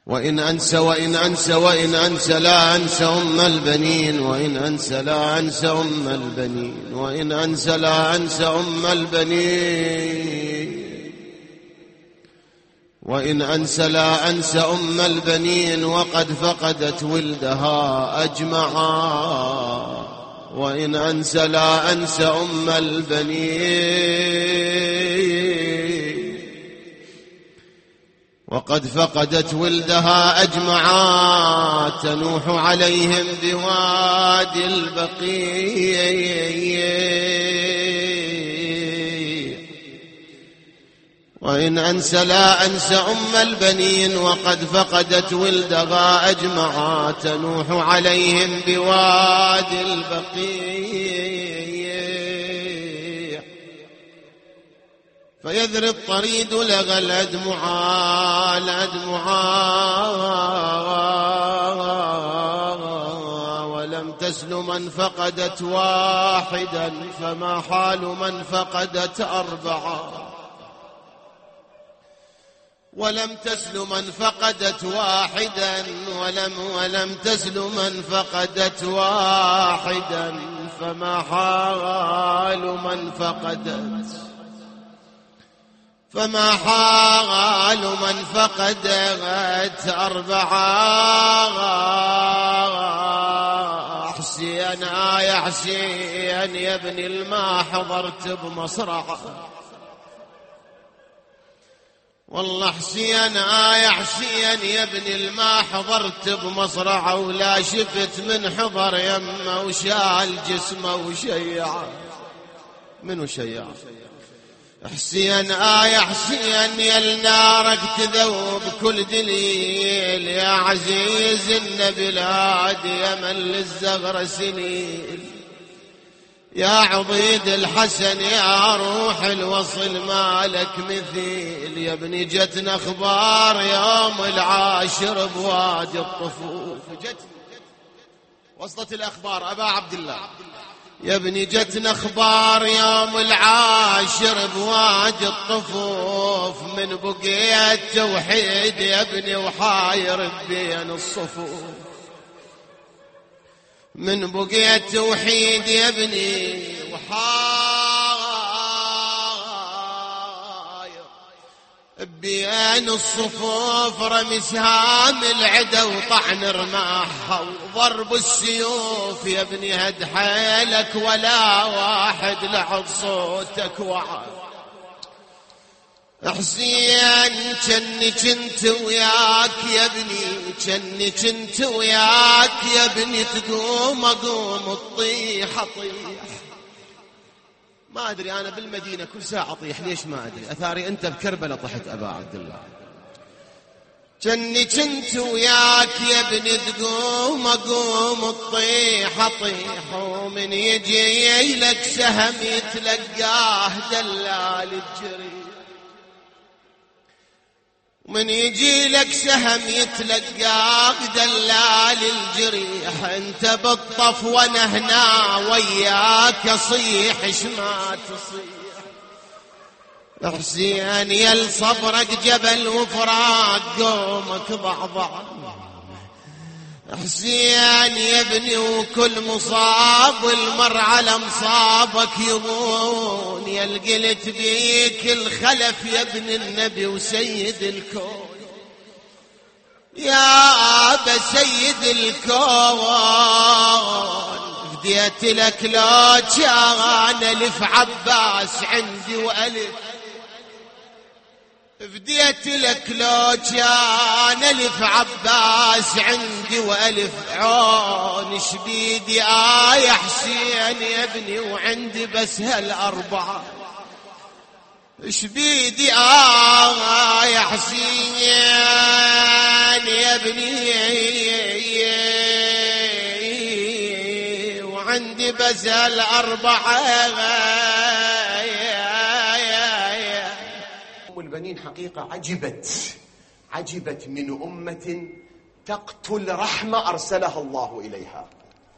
وإن أنسى وإن أنسى وإن أنسى لا أنسى أم البنين، وإن أنسى لا أنسى أم البنين، وإن أنسى لا أنسى أم البنين، وإن أنسى لا أنسى أم البنين وقد فقدت ولدها أجمعا، وإن أنسى لا أنسى أم البنين وقد فقدت ولدها أجمعا، تنوح عليهم بوادي البقيع. وإن أنسى لا أنسى أم البنين وقد فقدت ولدها أجمعا، تنوح عليهم بوادي البقيع. فيذري الطريد لغى الأدمعا ولم تسل من فقدت واحدا، فما حال من فقدت أربعا. ولم تسل من فقدت واحدا ولم تسل من فقدت واحدا، فما حال من فقدت فقدت أربعا. حسين يا حسين يا ابن الما حضرت بمصرعه، والله حسين يا حسين يا ابن الما حضرت بمصرعه، ولا شفت من حضر يمه وشال جسمه وشيعه. منو شيعه؟ حسين يا حسين يا النارك تذوب كل دليل، يا عزيز النبلاد يا من للزغر سنين، يا عضيد الحسن يا روح الوصل مالك مثيل. يا ابني جتنا اخبار يوم العاشر بوادي الطفوف، وصلت الاخبار ابا عبد الله. يا ابني جتنا اخبار يوم العاشر بوادي الطفوف، من بقيت توحيد يا ابني وحاير بين الصفوف، من بقيت توحيد يا ابني وحاير بين الصفوف. رمي سهام العدا وطعن رماحها وضرب السيوف، يا ابني هد حيلك ولا واحد لحظ صوتك وعى. حسين جني كنت وياك يا ابني، جني كنت وياك يا ابني، تقوم اقوم تطيح اطيح. ما ادري انا بالمدينه كل ساعه اطيح ليش ما ادري، اثاري انت بكربلاء طحت ابا عبد الله. جني كنت وياك يا ابني، تقوم اقوم تطيح اطيح، ومن يجي لك سهم يتلقاه دلال الجري، من يجي لك سهم يتلقاك دلال الجريح. انت بالطف وانا هنا وياك اصيح شما تصيح. حسين يل صبرك جبل وفراق قومك ضعضع. حسين يا ابني وكل مصاب والمر على مصابك يضون، يا القلت بيك الخلف يا ابن النبي وسيد الكون، يا أبا سيد الكون. فديت لك لو كان ألف عباس عندي وألف، فديت لك لو كان ألف عباس عندي وألف عون. شبيدي يا حسين يا ابني وعندي بس هالأربعة. شبيدي يا حسين يا ابني وعندي بس هالأربعة. البنين حقيقة عجبت من أمة تقتل رحمة أرسلها الله إليها.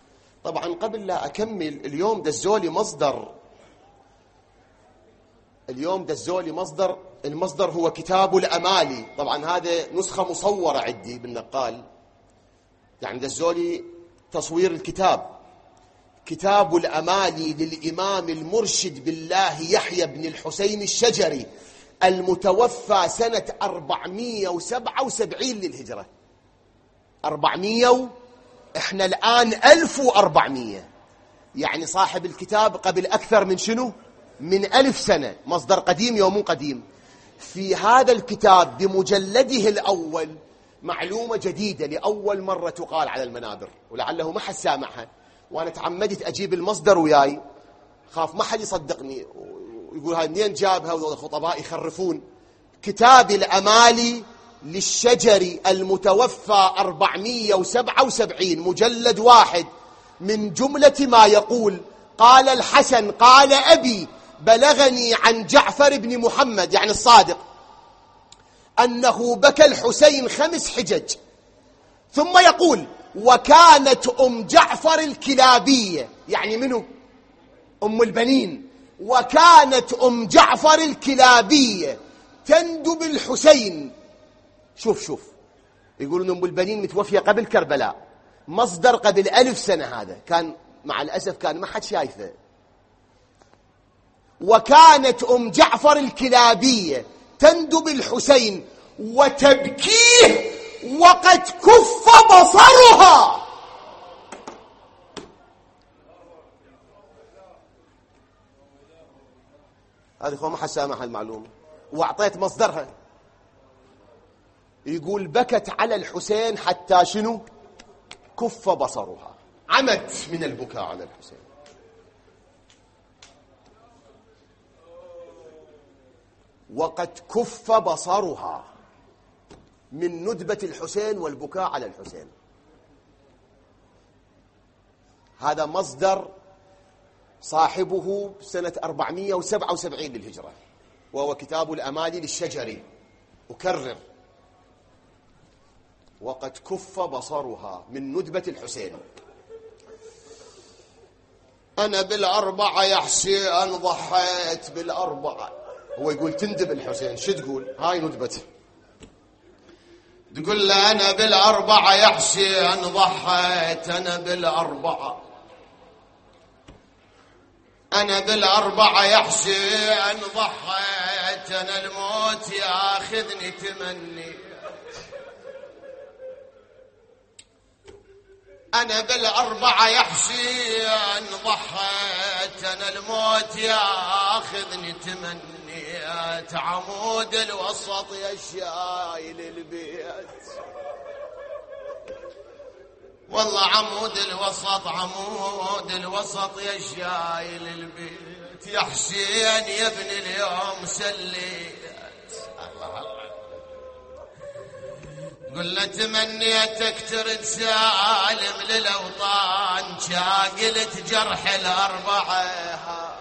طبعا قبل لا أكمل، اليوم دزولي مصدر اليوم دزولي المصدر هو كتاب الأمالي. طبعا هذا نسخة مصورة عندي بالنقال، يعني دزولي تصوير الكتاب. كتاب الأمالي للإمام المرشد بالله يحيى بن الحسين الشجري المتوفى سنة 477 للهجرة. 400 احنا الآن 1400، يعني صاحب الكتاب قبل أكثر من شنو؟ من 1000 سنة. مصدر قديم يوم قديم. في هذا الكتاب بمجلده الأول معلومة جديدة لأول مرة تقال على المنابر، ولعله ما حد سامعها، وأنا تعمدت أجيب المصدر وياي خاف ما حد يصدقني ويقول هاي منين جابها، والخطباء يخرفون. كتاب الأمالي للشجري المتوفى 477، مجلد واحد. من جملة ما يقول: قال الحسن قال أبي بلغني عن جعفر بن محمد يعني الصادق أنه بكى الحسين 5 حجج. ثم يقول: وكانت أم جعفر الكلابية، يعني منه؟ أم البنين. وكانت أم جعفر الكلابية تندب الحسين. شوف يقولون أم البنين متوفية قبل كربلاء، مصدر قبل 1000 سنة. هذا كان مع الأسف كان ما حد شايفه. وكانت أم جعفر الكلابية تندب الحسين وتبكيه وقد كف بصرها. هذه هو ما حد سامع المعلومة، وأعطيت مصدرها. يقول: بكت على الحسين حتى شنو؟ كف بصرها، عمت من البكاء على الحسين. وقد كف بصرها من ندبة الحسين والبكاء على الحسين. هذا مصدر صاحبه سنة 477 للهجرة، وهو كتاب الأمالي للشجري. أكرر: وقد كف بصرها من ندبة الحسين. أنا بالأربعة يا حسين ضحيت بالأربعة. هو يقول تندب الحسين، شو تقول؟ هاي ندبته. تقول له: أنا بالأربعة يا حسين ضحيت، أنا بالأربعة، أنا بالأربعة يا حسين ضحيت، أنا الموت ياخذني تمني، أنا بالأربعة يا حسين ضحيت، أنا الموت ياخذني تمني، عمود الوسط يا شايل البيت، والله عمود الوسط، عمود الوسط يا شايل البيت، يا حسين يا ابن اليوم سليت. قل له: تمنيتك ترد سالم للأوطان، شاقلت جرح الأربعة،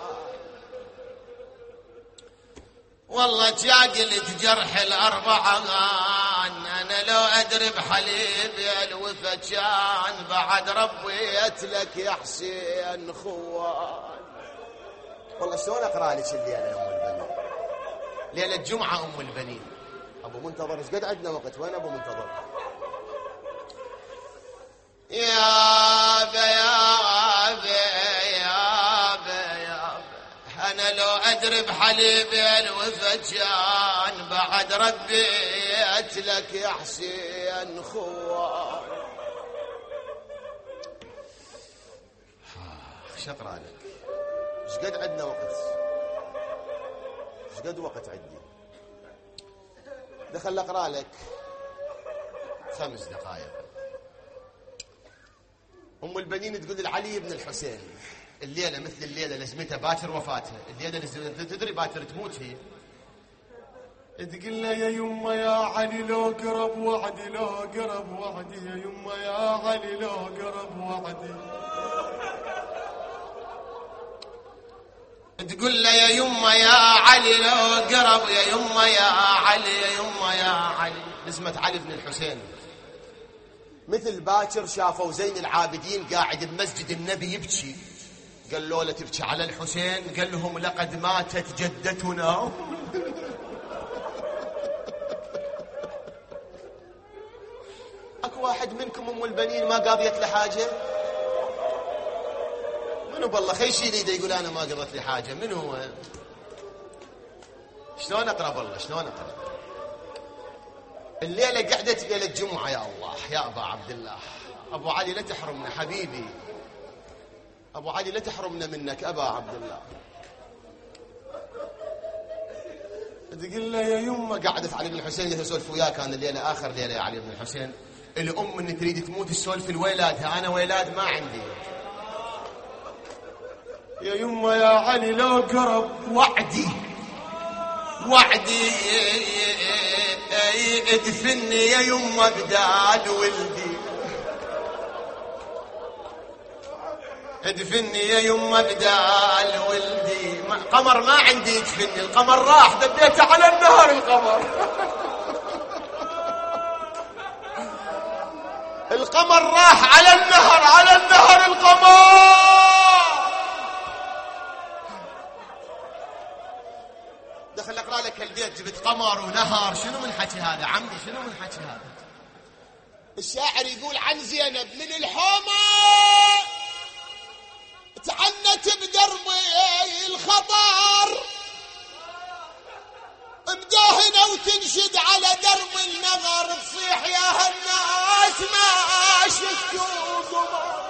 والله شاقلت جرح الأربعة. أنا لو أدري بحليبي الوفا كان بعد ربيت لك يا حسين خوان. والله شلون أقرأ لك الليلة يا أم البنين؟ ليلة الجمعة أم البنين. أبو منتظر ايش قد عندنا وقت؟ وين أبو منتظر؟ يا بي أنا لو أدري بحليبي الوفا كان بعد ربيت لك يا حسين خوان. ايش أقرأ لك؟ ايش قد عندنا وقت؟ ايش قد وقت عندي؟ دخل أقرأ لك 5 دقائق. أم البنين تقول لعلي بن الحسين: الليلة مثل الليلة لزمتها باكر وفاتها، الليلة تدري باكر تموت هي. تقول له: يا يمه يا علي لو قرب وعدي، لو قرب وعدي، يا يمه يا علي لو قرب وعدي. تقول له: يا يمه يا علي لو قرب، يا يمه يا علي، يا يمه يا علي. نسمة علي بن الحسين. مثل باكر شافوا زين العابدين قاعد بمسجد النبي يبكي، قالوا له تبكي على الحسين؟ قال لهم لقد ماتت جدتنا. اكو واحد منكم ام البنين ما قاضيت له حاجه؟ منو بالله خيشي يده يقول انا ما قضت لي حاجه؟ منو هو؟ شلون اقرا بالله شلون اقرا؟ الليله قعدت ليله الجمعه. يا الله يا ابا عبد الله، ابو علي لا تحرمنا حبيبي، ابو علي لا تحرمنا منك ابا عبد الله. تقول له يا يمه، قعدت علي بن الحسين يسولف وياك انا الليله اخر ليله يا علي بن الحسين، الام اللي تريد تموت تسولف لولادها، انا ولاد ما عندي. يا يمه يا علي لو قرب وعدي وعدي ادفني يا يمه بدال ولدي، ادفني يا يمه بدال ولدي. قمر ما عندي يدفني، القمر راح دبيته على النهر القمر. القمر راح على النهر، على النهر القمر. دخل اقرا لك البيت جبت قمر ونهر، شنو من حكي هذا عمي؟ شنو من حكي هذا؟ الشاعر يقول عن زينب من الحومه تعنت بدرب الخطر، مداهنه وتنشد على درب النظر، تصيح يا هالناس ما شفتوا قمر،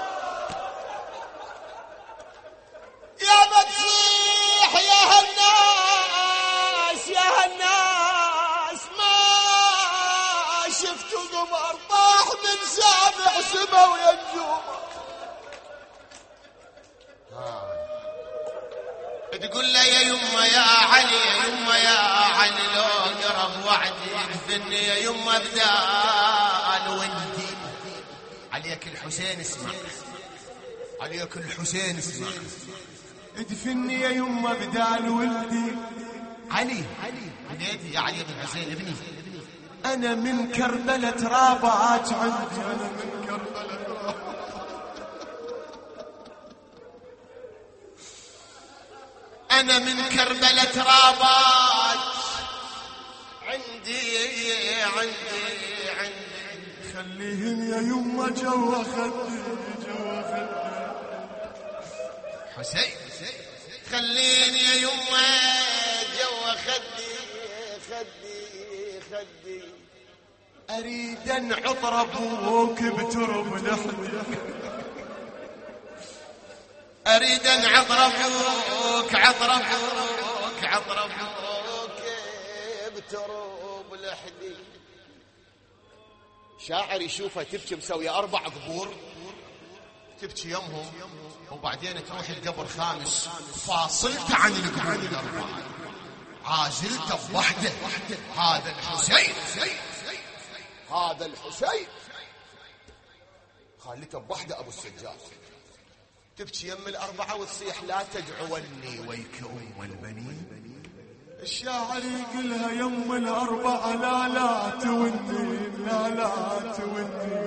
يا بتصيح يا هالناس يا هالناس ما شفتوا قمر، طاح من سابع سما وينجوم. تقول له يا يمه يا علي، يا يمه يا علي لو قرب وعدي ادفني يا يمه بدال ولدي. عليك الحسين اسمع، عليك الحسين اسمع، ادفني يا يمه بدال ولدي. علي وليدي يا علي بن الحسين ابني، انا من كربله ترابات عندي، انا من كربله أنا من كربلة رابات عندي خليهن يا يمه جوا خدي جوا خدي. حسين خليني يا يمه جوا خدي أريد أن عطر أبوك بترب لحدي، أريد أن عطر أبوك بترب لحدي. شاعر يشوفها تبكي مسوية 4 قبور، تبكي يمهم وبعدين تروح القبر خامس، فاصلت عن القبور الأربعة، عازلت بوحده، هذا الحسين هذا الحسين، خليته بوحده أبو السجاد. تبكي يم الأربعة وتصيح لا تدعوني ويك أم البنين. الشاعر يقولها يم الأربعة لا توني لا توني،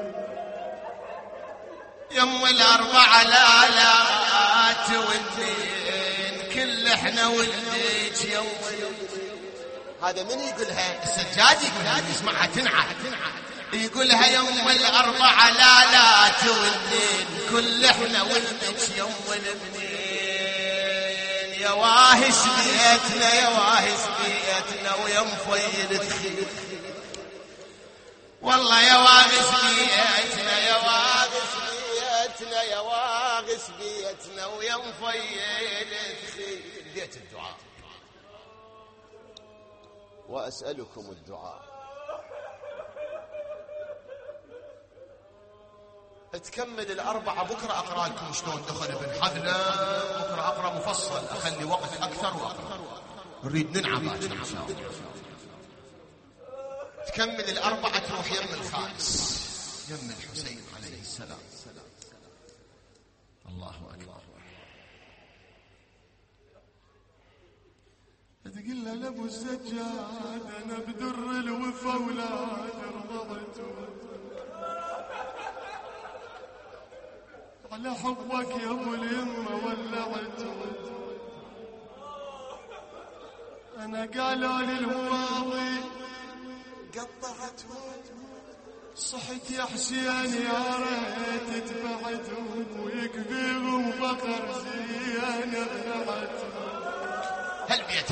يم الأربعة لا توني، كل احنا ولديك يم. هذا من يقولها؟ السجاد يقولها، يسمعها تنعى، يقولها يوم الأربعة لا تولين، كل احنا ولدك يوم الاثنين، يا واهس بيتنا يا واهس بيتنا ويا مفيد تخيل، والله يا واغس بيتنا يا واغس بيتنا يا واغس بيتنا ويا مفيد تخيل. بيت الدعاء وأسألكم الدعاء. تكمل الأربعة بكرة أقرأ لكم شلون دخل ابن حذلة، بكرة أقرأ مفصل، أخلي وقت أكثر وأقرأ، نريد ننعم باكر إن شاء الله. تكمل الأربعة تروح يم الخامس، يم الحسين عليه السلام. الله أكبر. تقول له لابو السجاد أنا بدر الوفا ولاد رضعته، على حبك يا ابو اليمه ولعت. انا قالوا لي الماضي قطعت صحت يا حسين يا ريت تبعد ويكبير وفقر زين بنعت. هالبيت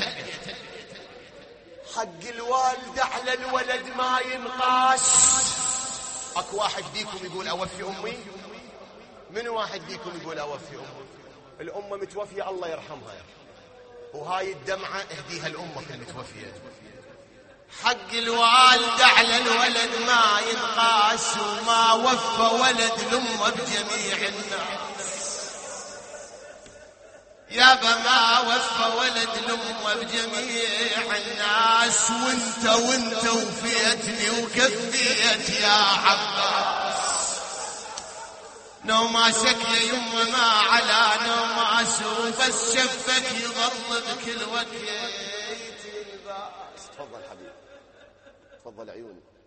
حق الوالد على الولد ما ينقاس. اكو واحد فيكم يقول اوفي امي؟ من واحد فيكم يقول اوفي امي؟ الامه متوفيه الله يرحمها، وهاي الدمعه اهديها الامه المتوفيه. حق الوالد على الولد ما ينقاس، وما وفى ولد الأمة بجميع الناس. يابا ما وفى ولد الأمة بجميع الناس، وانت وفيتني وكفيت يا عباس. نوماسك يا يمه ما على نوماس، وبس شفك يظل بكل وقت. تفضل حبيبي، تفضل عيوني.